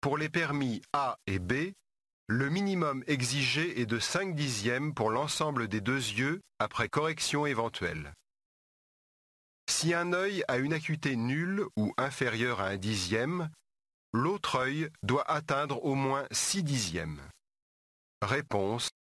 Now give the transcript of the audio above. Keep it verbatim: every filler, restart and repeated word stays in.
Pour les permis A et B, le minimum exigé est de cinq dixièmes pour l'ensemble des deux yeux après correction éventuelle. Si un œil a une acuité nulle ou inférieure à un dixième, l'autre œil doit atteindre au moins six dixièmes. Réponse